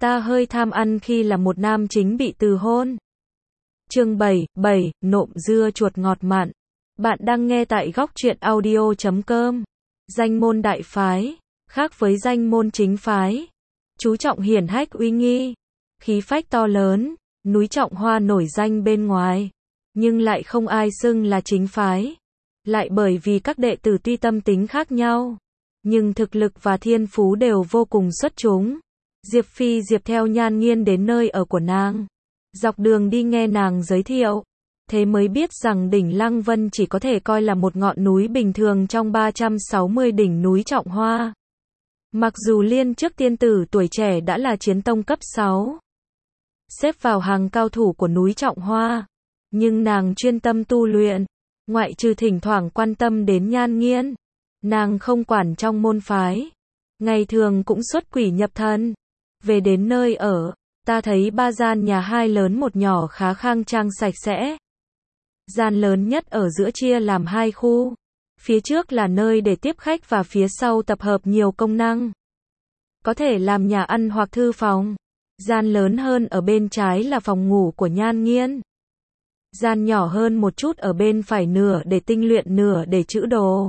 Ta hơi tham ăn khi là một nam chính bị từ hôn. Chương 7, nộm dưa chuột ngọt mặn. Bạn đang nghe tại góc truyện audio.com. Danh môn đại phái, khác với danh môn chính phái. Chú trọng hiển hách uy nghi, khí phách to lớn, núi Trọng Hoa nổi danh bên ngoài, nhưng lại không ai xưng là chính phái. Lại bởi vì các đệ tử tuy tâm tính khác nhau, nhưng thực lực và thiên phú đều vô cùng xuất chúng. Diệp Phi Diệp theo Nhan Nghiên đến nơi ở của nàng. Dọc đường đi nghe nàng giới thiệu, thế mới biết rằng đỉnh Lăng Vân chỉ có thể coi là một ngọn núi bình thường trong 360 đỉnh núi Trọng Hoa. Mặc dù Liên Trước tiên tử tuổi trẻ đã là chiến tông cấp 6, xếp vào hàng cao thủ của núi Trọng Hoa, nhưng nàng chuyên tâm tu luyện, ngoại trừ thỉnh thoảng quan tâm đến Nhan Nghiên, nàng không quản trong môn phái, ngày thường cũng xuất quỷ nhập thần. Về đến nơi ở, ta thấy 3 gian nhà 2 lớn một nhỏ khá khang trang sạch sẽ. Gian lớn nhất ở giữa chia làm 2 khu. Phía trước là nơi để tiếp khách và phía sau tập hợp nhiều công năng. Có thể làm nhà ăn hoặc thư phòng. Gian lớn hơn ở bên trái là phòng ngủ của Nhan Nghiên. Gian nhỏ hơn một chút ở bên phải nửa để tinh luyện nửa để trữ đồ.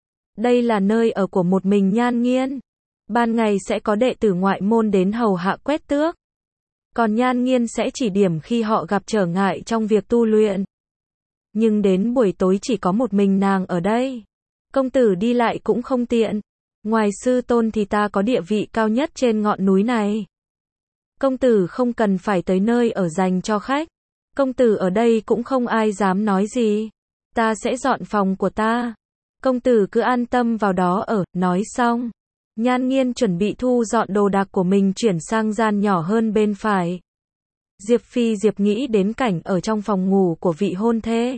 Đây là nơi ở của một mình Nhan Nghiên. Ban ngày sẽ có đệ tử ngoại môn đến hầu hạ quét tước. Còn Nhan Nghiên sẽ chỉ điểm khi họ gặp trở ngại trong việc tu luyện. Nhưng đến buổi tối chỉ có một mình nàng ở đây. Công tử đi lại cũng không tiện. Ngoài sư tôn thì ta có địa vị cao nhất trên ngọn núi này. Công tử không cần phải tới nơi ở dành cho khách. Công tử ở đây cũng không ai dám nói gì. Ta sẽ dọn phòng của ta. Công tử cứ an tâm vào đó ở. Nói xong, Nhan Nghiên chuẩn bị thu dọn đồ đạc của mình chuyển sang gian nhỏ hơn bên phải. Diệp Phi Diệp nghĩ đến cảnh ở trong phòng ngủ của vị hôn thê.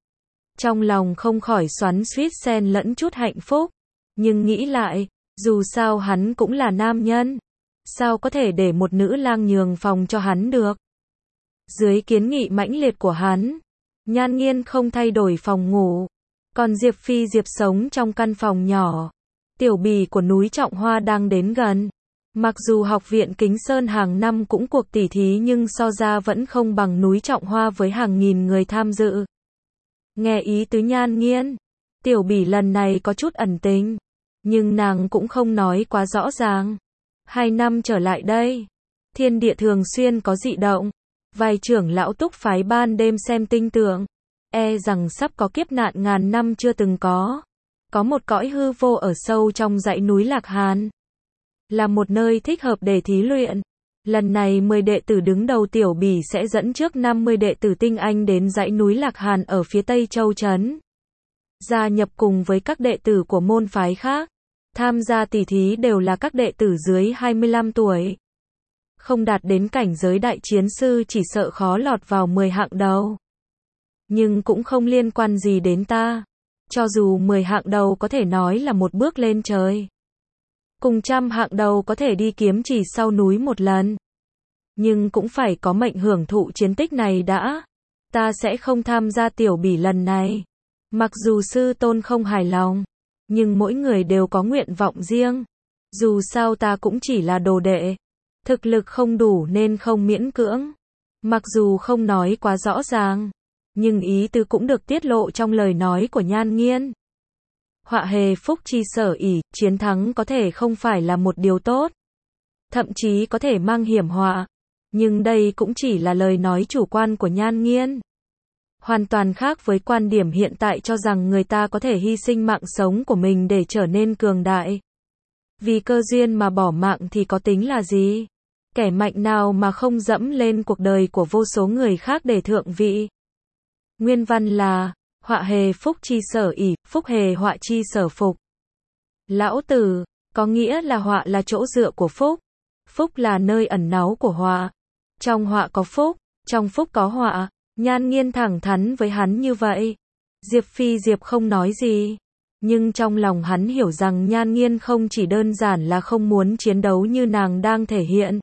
Trong lòng không khỏi xoắn xuýt xen lẫn chút hạnh phúc. Nhưng nghĩ lại, dù sao hắn cũng là nam nhân. Sao có thể để một nữ lang nhường phòng cho hắn được? Dưới kiến nghị mãnh liệt của hắn, Nhan Nghiên không thay đổi phòng ngủ. Còn Diệp Phi Diệp sống trong căn phòng nhỏ. Tiểu bì của núi Trọng Hoa đang đến gần. Mặc dù học viện Kính Sơn hàng năm cũng cuộc tỉ thí nhưng so ra vẫn không bằng núi Trọng Hoa với hàng nghìn người tham dự. Nghe ý tứ Nhan Nghiên, tiểu bỉ lần này có chút ẩn tình, nhưng nàng cũng không nói quá rõ ràng. 2 năm trở lại đây, thiên địa thường xuyên có dị động. Vài trưởng lão túc phái ban đêm xem tinh tượng, e rằng sắp có kiếp nạn ngàn năm chưa từng có. Có một cõi hư vô ở sâu trong dãy núi Lạc Hàn, là một nơi thích hợp để thí luyện. Lần này 10 đệ tử đứng đầu tiểu bỉ sẽ dẫn trước 50 đệ tử tinh anh đến dãy núi Lạc Hàn ở phía Tây Châu Trấn. Gia nhập cùng với các đệ tử của môn phái khác. Tham gia tỉ thí đều là các đệ tử dưới 25 tuổi. Không đạt đến cảnh giới đại chiến sư chỉ sợ khó lọt vào 10 hạng đầu. Nhưng cũng không liên quan gì đến ta. Cho dù 10 hạng đầu có thể nói là một bước lên trời. Cùng 100 hạng đầu có thể đi kiếm chỉ sau núi một lần. Nhưng cũng phải có mệnh hưởng thụ chiến tích này đã. Ta sẽ không tham gia tiểu bỉ lần này. Mặc dù sư tôn không hài lòng, nhưng mỗi người đều có nguyện vọng riêng. Dù sao ta cũng chỉ là đồ đệ. Thực lực không đủ nên không miễn cưỡng. Mặc dù không nói quá rõ ràng, nhưng ý tứ cũng được tiết lộ trong lời nói của Nhan Nghiên. Họa hề phúc chi sở ỷ, chiến thắng có thể không phải là một điều tốt. Thậm chí có thể mang hiểm họa. Nhưng đây cũng chỉ là lời nói chủ quan của Nhan Nghiên. Hoàn toàn khác với quan điểm hiện tại cho rằng người ta có thể hy sinh mạng sống của mình để trở nên cường đại. Vì cơ duyên mà bỏ mạng thì có tính là gì? Kẻ mạnh nào mà không dẫm lên cuộc đời của vô số người khác để thượng vị? Nguyên văn là, họa hề phúc chi sở ỷ, phúc hề họa chi sở phục. Lão tử, có nghĩa là họa là chỗ dựa của phúc. Phúc là nơi ẩn náu của họa. Trong họa có phúc, trong phúc có họa. Nhan Nghiên thẳng thắn với hắn như vậy. Diệp Phi Diệp không nói gì. Nhưng trong lòng hắn hiểu rằng Nhan Nghiên không chỉ đơn giản là không muốn chiến đấu như nàng đang thể hiện.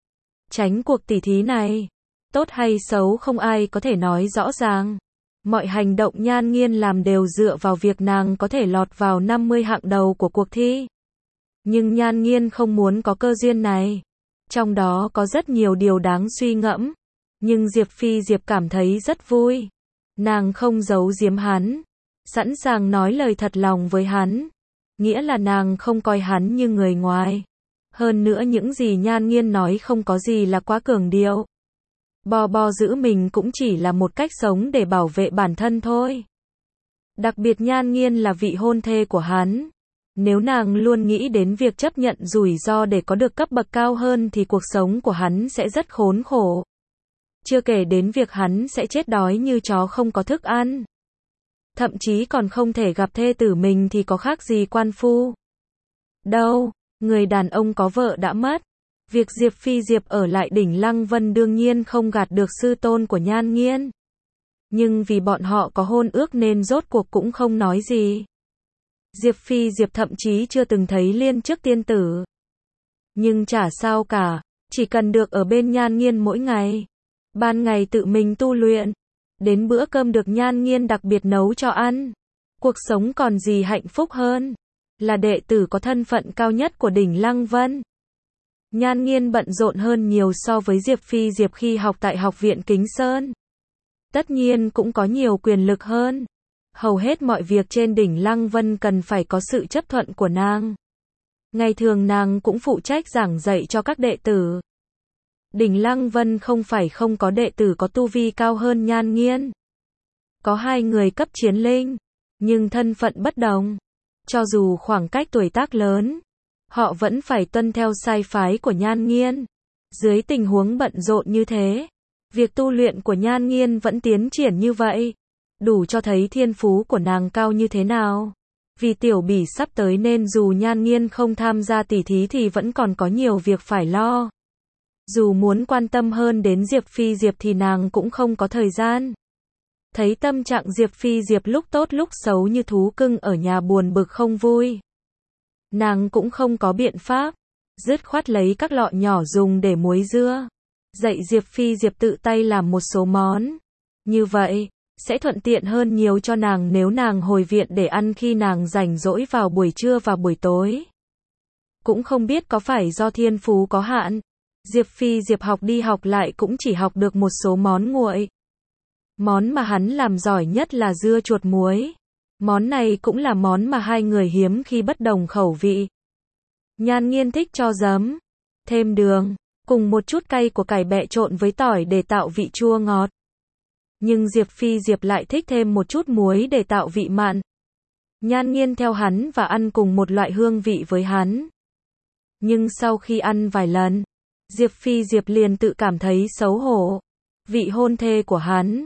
Tránh cuộc tỉ thí này. Tốt hay xấu không ai có thể nói rõ ràng. Mọi hành động Nhan Nghiên làm đều dựa vào việc nàng có thể lọt vào 50 hạng đầu của cuộc thi. Nhưng Nhan Nghiên không muốn có cơ duyên này. Trong đó có rất nhiều điều đáng suy ngẫm, nhưng Diệp Phi Diệp cảm thấy rất vui. Nàng không giấu giếm hắn, sẵn sàng nói lời thật lòng với hắn, nghĩa là nàng không coi hắn như người ngoài. Hơn nữa những gì Nhan Nghiên nói không có gì là quá cường điệu. Bo giữ mình cũng chỉ là một cách sống để bảo vệ bản thân thôi. Đặc biệt Nhan Nghiên là vị hôn thê của hắn. Nếu nàng luôn nghĩ đến việc chấp nhận rủi ro để có được cấp bậc cao hơn thì cuộc sống của hắn sẽ rất khốn khổ. Chưa kể đến việc hắn sẽ chết đói như chó không có thức ăn. Thậm chí còn không thể gặp thê tử mình thì có khác gì quan phu. Đâu, người đàn ông có vợ đã mất. Việc Diệp Phi Diệp ở lại đỉnh Lăng Vân đương nhiên không gạt được sư tôn của Nhan Nghiên. Nhưng vì bọn họ có hôn ước nên rốt cuộc cũng không nói gì. Diệp Phi Diệp thậm chí chưa từng thấy Liên Trước tiên tử. Nhưng chả sao cả, chỉ cần được ở bên Nhan Nghiên mỗi ngày. Ban ngày tự mình tu luyện, đến bữa cơm được Nhan Nghiên đặc biệt nấu cho ăn. Cuộc sống còn gì hạnh phúc hơn, là đệ tử có thân phận cao nhất của đỉnh Lăng Vân. Nhan Nghiên bận rộn hơn nhiều so với Diệp Phi Diệp khi học tại Học viện Kính Sơn. Tất nhiên cũng có nhiều quyền lực hơn. Hầu hết mọi việc trên đỉnh Lăng Vân cần phải có sự chấp thuận của nàng. Ngày thường nàng cũng phụ trách giảng dạy cho các đệ tử. Đỉnh Lăng Vân không phải không có đệ tử có tu vi cao hơn Nhan Nghiên. Có 2 người cấp chiến linh, nhưng thân phận bất đồng. Cho dù khoảng cách tuổi tác lớn, họ vẫn phải tuân theo sai phái của Nhan Nghiên. Dưới tình huống bận rộn như thế, việc tu luyện của Nhan Nghiên vẫn tiến triển như vậy, đủ cho thấy thiên phú của nàng cao như thế nào. Vì tiểu bỉ sắp tới nên dù Nhan Nghiên không tham gia tỷ thí thì vẫn còn có nhiều việc phải lo. Dù muốn quan tâm hơn đến Diệp Phi Diệp thì nàng cũng không có thời gian. Thấy tâm trạng Diệp Phi Diệp lúc tốt lúc xấu như thú cưng ở nhà buồn bực không vui. Nàng cũng không có biện pháp, dứt khoát lấy các lọ nhỏ dùng để muối dưa. Dạy Diệp Phi Diệp tự tay làm một số món. Như vậy, sẽ thuận tiện hơn nhiều cho nàng nếu nàng hồi viện để ăn khi nàng rảnh rỗi vào buổi trưa và buổi tối. Cũng không biết có phải do thiên phú có hạn, Diệp Phi Diệp học đi học lại cũng chỉ học được một số món nguội. Món mà hắn làm giỏi nhất là dưa chuột muối. Món này cũng là món mà 2 người hiếm khi bất đồng khẩu vị. Nhan Nghiên thích cho giấm, thêm đường, cùng một chút cay của cải bẹ trộn với tỏi để tạo vị chua ngọt. Nhưng Diệp Phi Diệp lại thích thêm một chút muối để tạo vị mặn. Nhan Nghiên theo hắn và ăn cùng một loại hương vị với hắn. Nhưng sau khi ăn vài lần, Diệp Phi Diệp liền tự cảm thấy xấu hổ. Vị hôn thê của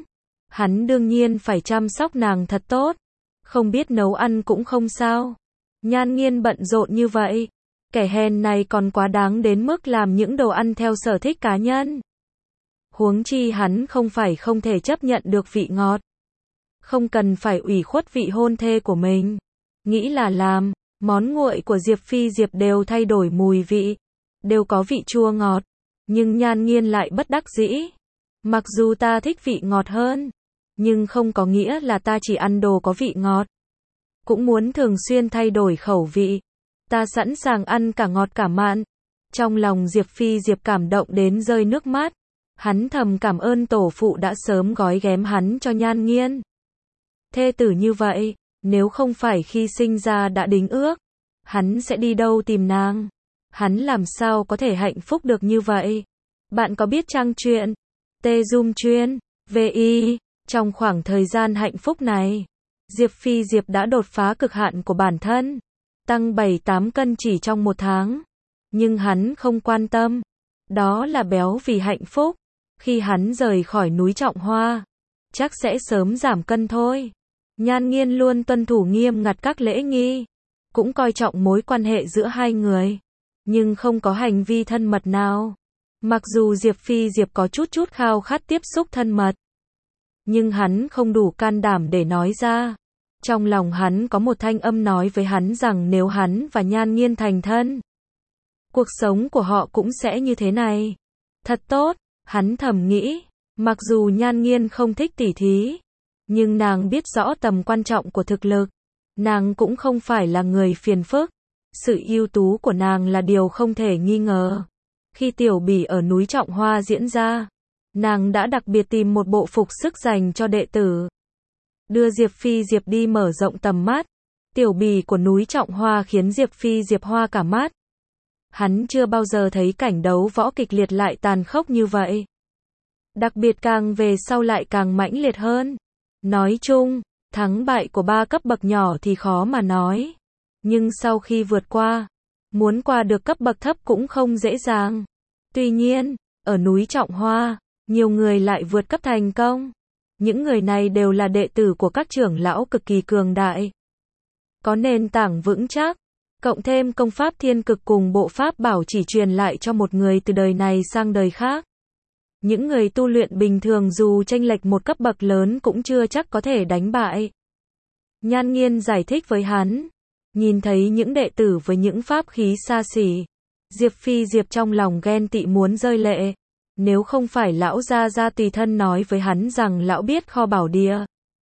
hắn đương nhiên phải chăm sóc nàng thật tốt. Không biết nấu ăn cũng không sao. Nhan Nghiên bận rộn như vậy, kẻ hèn này còn quá đáng đến mức làm những đồ ăn theo sở thích cá nhân. Huống chi hắn không phải không thể chấp nhận được vị ngọt. Không cần phải ủy khuất vị hôn thê của mình. Nghĩ là làm, món nguội của Diệp Phi Diệp đều thay đổi mùi vị, đều có vị chua ngọt. Nhưng Nhan Nghiên lại bất đắc dĩ. Mặc dù ta thích vị ngọt hơn, nhưng không có nghĩa là ta chỉ ăn đồ có vị ngọt. Cũng muốn thường xuyên thay đổi khẩu vị. Ta sẵn sàng ăn cả ngọt cả mặn. Trong lòng Diệp Phi Diệp cảm động đến rơi nước mắt. Hắn thầm cảm ơn tổ phụ đã sớm gói ghém hắn cho Nhan Nghiên. Thê tử như vậy, nếu không phải khi sinh ra đã đính ước, hắn sẽ đi đâu tìm nàng? Hắn làm sao có thể hạnh phúc được như vậy? Bạn có biết trang truyện T-Zoom chuyên VI, trong khoảng thời gian hạnh phúc này, Diệp Phi Diệp đã đột phá cực hạn của bản thân, tăng 7-8 cân chỉ trong 1 tháng. Nhưng hắn không quan tâm. Đó là béo vì hạnh phúc. Khi hắn rời khỏi núi Trọng Hoa, chắc sẽ sớm giảm cân thôi. Nhan Nghiên luôn tuân thủ nghiêm ngặt các lễ nghi, cũng coi trọng mối quan hệ giữa 2 người, nhưng không có hành vi thân mật nào. Mặc dù Diệp Phi Diệp có chút khao khát tiếp xúc thân mật, nhưng hắn không đủ can đảm để nói ra. Trong lòng hắn có một thanh âm nói với hắn rằng nếu hắn và Nhan Nghiên thành thân, cuộc sống của họ cũng sẽ như thế này. Thật tốt, hắn thầm nghĩ. Mặc dù Nhan Nghiên không thích tỉ thí, nhưng nàng biết rõ tầm quan trọng của thực lực. Nàng cũng không phải là người phiền phức. Sự ưu tú của nàng là điều không thể nghi ngờ. Khi Tiểu Bỉ ở núi Trọng Hoa diễn ra, nàng đã đặc biệt tìm một bộ phục sức dành cho đệ tử. Đưa Diệp Phi Diệp đi mở rộng tầm mắt. Tiểu Bỉ của núi Trọng Hoa khiến Diệp Phi Diệp hoa cả mắt. Hắn chưa bao giờ thấy cảnh đấu võ kịch liệt lại tàn khốc như vậy. Đặc biệt càng về sau lại càng mãnh liệt hơn. Nói chung, thắng bại của 3 cấp bậc nhỏ thì khó mà nói. Nhưng sau khi vượt qua, muốn qua được cấp bậc thấp cũng không dễ dàng. Tuy nhiên, ở núi Trọng Hoa, nhiều người lại vượt cấp thành công. Những người này đều là đệ tử của các trưởng lão cực kỳ cường đại. Có nền tảng vững chắc, cộng thêm công pháp thiên cực cùng bộ pháp bảo chỉ truyền lại cho một người từ đời này sang đời khác. Những người tu luyện bình thường dù chênh lệch một cấp bậc lớn cũng chưa chắc có thể đánh bại. Nhan Nghiên giải thích với hắn. Nhìn thấy những đệ tử với những pháp khí xa xỉ, Diệp Phi Diệp trong lòng ghen tị muốn rơi lệ. Nếu không phải lão gia tùy thân nói với hắn rằng lão biết kho bảo địa,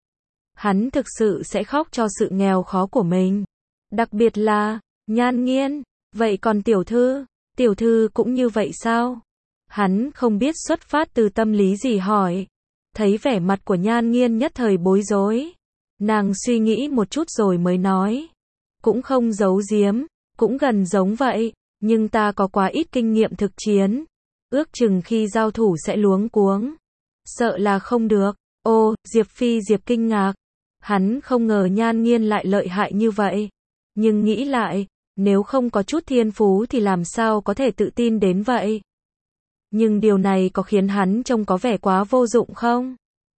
hắn thực sự sẽ khóc cho sự nghèo khó của mình. Đặc biệt là, Nhan Nghiên, vậy còn tiểu thư cũng như vậy sao? Hắn không biết xuất phát từ tâm lý gì hỏi. Thấy vẻ mặt của Nhan Nghiên nhất thời bối rối. Nàng suy nghĩ một chút rồi mới nói. Cũng không giấu giếm, cũng gần giống vậy, nhưng ta có quá ít kinh nghiệm thực chiến. Ước chừng khi giao thủ sẽ luống cuống. Sợ là không được. Ô, Diệp Phi Diệp kinh ngạc. Hắn không ngờ Nhan Nghiên lại lợi hại như vậy. Nhưng nghĩ lại, nếu không có chút thiên phú thì làm sao có thể tự tin đến vậy? Nhưng điều này có khiến hắn trông có vẻ quá vô dụng không?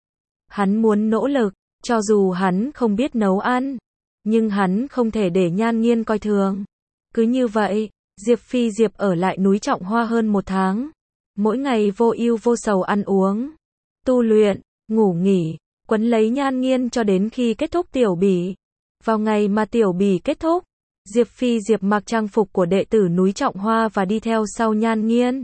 Hắn muốn nỗ lực, cho dù hắn không biết nấu ăn. Nhưng hắn không thể để Nhan Nghiên coi thường. Cứ như vậy, Diệp Phi Diệp ở lại núi Trọng Hoa hơn 1 tháng. Mỗi ngày vô ưu vô sầu ăn uống, tu luyện, ngủ nghỉ, quấn lấy Nhan Nghiên cho đến khi kết thúc Tiểu Bỉ. Vào ngày mà Tiểu Bỉ kết thúc, Diệp Phi Diệp mặc trang phục của đệ tử núi Trọng Hoa và đi theo sau Nhan Nghiên.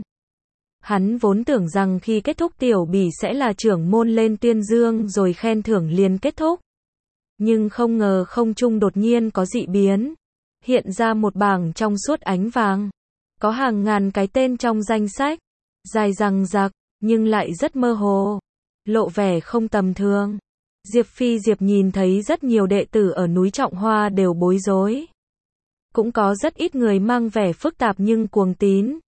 Hắn vốn tưởng rằng khi kết thúc Tiểu Bỉ sẽ là trưởng môn lên tuyên dương rồi khen thưởng liền kết thúc. Nhưng không ngờ không trung đột nhiên có dị biến. Hiện ra một bảng trong suốt ánh vàng. Có hàng ngàn cái tên trong danh sách. Dài dằng dặc, nhưng lại rất mơ hồ. Lộ vẻ không tầm thường. Diệp Phi Diệp nhìn thấy rất nhiều đệ tử ở núi Trọng Hoa đều bối rối. Cũng có rất ít người mang vẻ phức tạp nhưng cuồng tín.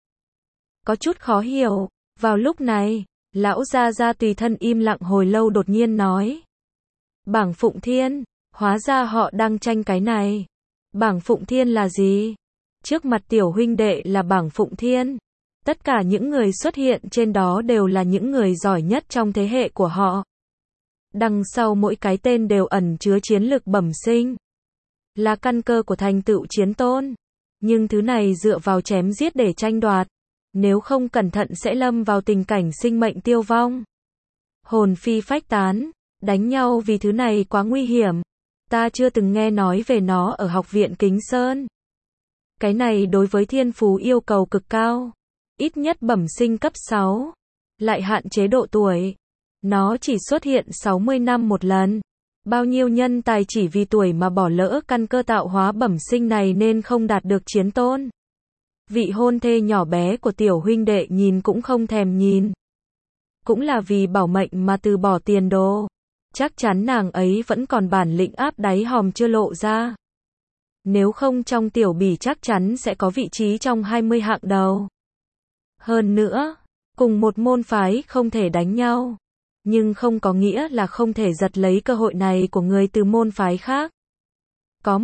Có chút khó hiểu. Vào lúc này, lão gia tùy thân im lặng hồi lâu đột nhiên nói. Bảng Phụng Thiên, hóa ra họ đang tranh cái này. Bảng Phụng Thiên là gì? Trước mặt tiểu huynh đệ là bảng Phụng Thiên. Tất cả những người xuất hiện trên đó đều là những người giỏi nhất trong thế hệ của họ. Đằng sau mỗi cái tên đều ẩn chứa chiến lực bẩm sinh. Là căn cơ của thành tựu chiến tôn. Nhưng thứ này dựa vào chém giết để tranh đoạt. Nếu không cẩn thận sẽ lâm vào tình cảnh sinh mệnh tiêu vong. Hồn phi phách tán. Đánh nhau vì thứ này quá nguy hiểm. Ta chưa từng nghe nói về nó ở học viện Kính Sơn. Cái này đối với thiên phú yêu cầu cực cao. Ít nhất bẩm sinh cấp 6. Lại hạn chế độ tuổi. Nó chỉ xuất hiện 60 năm một lần. Bao nhiêu nhân tài chỉ vì tuổi mà bỏ lỡ căn cơ tạo hóa bẩm sinh này nên không đạt được chiến tôn. Vị hôn thê nhỏ bé của tiểu huynh đệ nhìn cũng không thèm nhìn. Cũng là vì bảo mệnh mà từ bỏ tiền đồ. Chắc chắn nàng ấy vẫn còn bản lĩnh áp đáy hòm chưa lộ ra. Nếu không trong Tiểu Bỉ chắc chắn sẽ có vị trí trong 20 hạng đầu. Hơn nữa, cùng một môn phái không thể đánh nhau. Nhưng không có nghĩa là không thể giật lấy cơ hội này của người từ môn phái khác. Có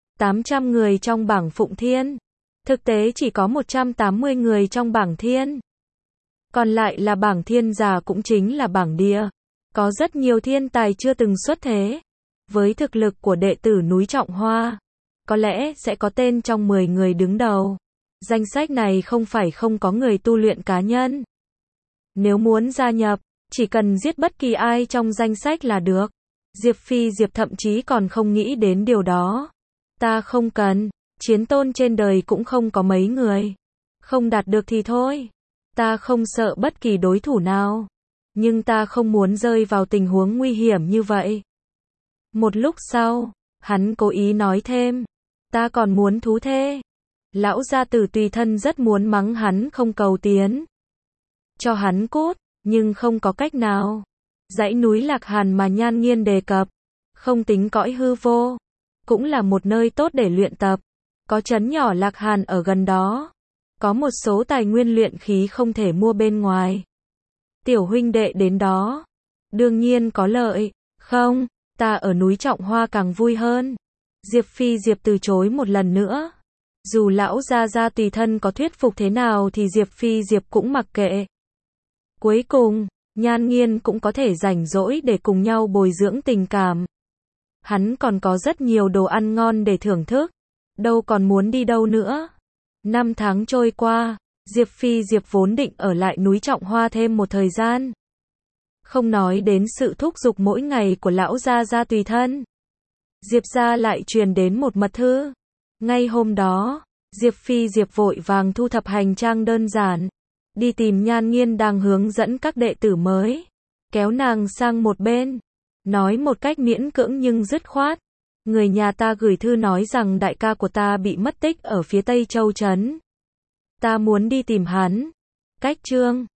800 người trong bảng Phụng Thiên. Thực tế chỉ có 180 người trong bảng Thiên. Còn lại là bảng Thiên già cũng chính là bảng Địa. Có rất nhiều thiên tài chưa từng xuất thế. Với thực lực của đệ tử núi Trọng Hoa, có lẽ sẽ có tên trong 10 người đứng đầu. Danh sách này không phải không có người tu luyện cá nhân. Nếu muốn gia nhập, chỉ cần giết bất kỳ ai trong danh sách là được. Diệp Phi Diệp thậm chí còn không nghĩ đến điều đó. Ta không cần, chiến tôn trên đời cũng không có mấy người. Không đạt được thì thôi. Ta không sợ bất kỳ đối thủ nào. Nhưng ta không muốn rơi vào tình huống nguy hiểm như vậy. Một lúc sau, hắn cố ý nói thêm. Ta còn muốn thú thê. Lão gia tử tùy thân rất muốn mắng hắn không cầu tiến. Cho hắn cút, nhưng không có cách nào. Dãy núi Lạc Hàn mà Nhan Nghiên đề cập, không tính cõi hư vô, cũng là một nơi tốt để luyện tập. Có trấn nhỏ Lạc Hàn ở gần đó. Có một số tài nguyên luyện khí không thể mua bên ngoài. Tiểu huynh đệ đến đó, đương nhiên có lợi. Không, ta ở núi Trọng Hoa càng vui hơn. Diệp Phi Diệp từ chối một lần nữa. Dù lão gia gia tùy thân có thuyết phục thế nào thì Diệp Phi Diệp cũng mặc kệ. Cuối cùng, Nhan Nghiên cũng có thể rảnh rỗi để cùng nhau bồi dưỡng tình cảm. Hắn còn có rất nhiều đồ ăn ngon để thưởng thức. Đâu còn muốn đi đâu nữa. 5 tháng trôi qua, Diệp Phi Diệp vốn định ở lại núi Trọng Hoa thêm một thời gian. Không nói đến sự thúc giục mỗi ngày của lão gia gia tùy thân. Diệp gia lại truyền đến một mật thư. Ngay hôm đó, Diệp Phi Diệp vội vàng thu thập hành trang đơn giản. Đi tìm Nhan Nghiên đang hướng dẫn các đệ tử mới. Kéo nàng sang một bên. Nói một cách miễn cưỡng nhưng dứt khoát. Người nhà ta gửi thư nói rằng đại ca của ta bị mất tích ở phía Tây Châu Trấn. Ta muốn đi tìm hắn. Cách chương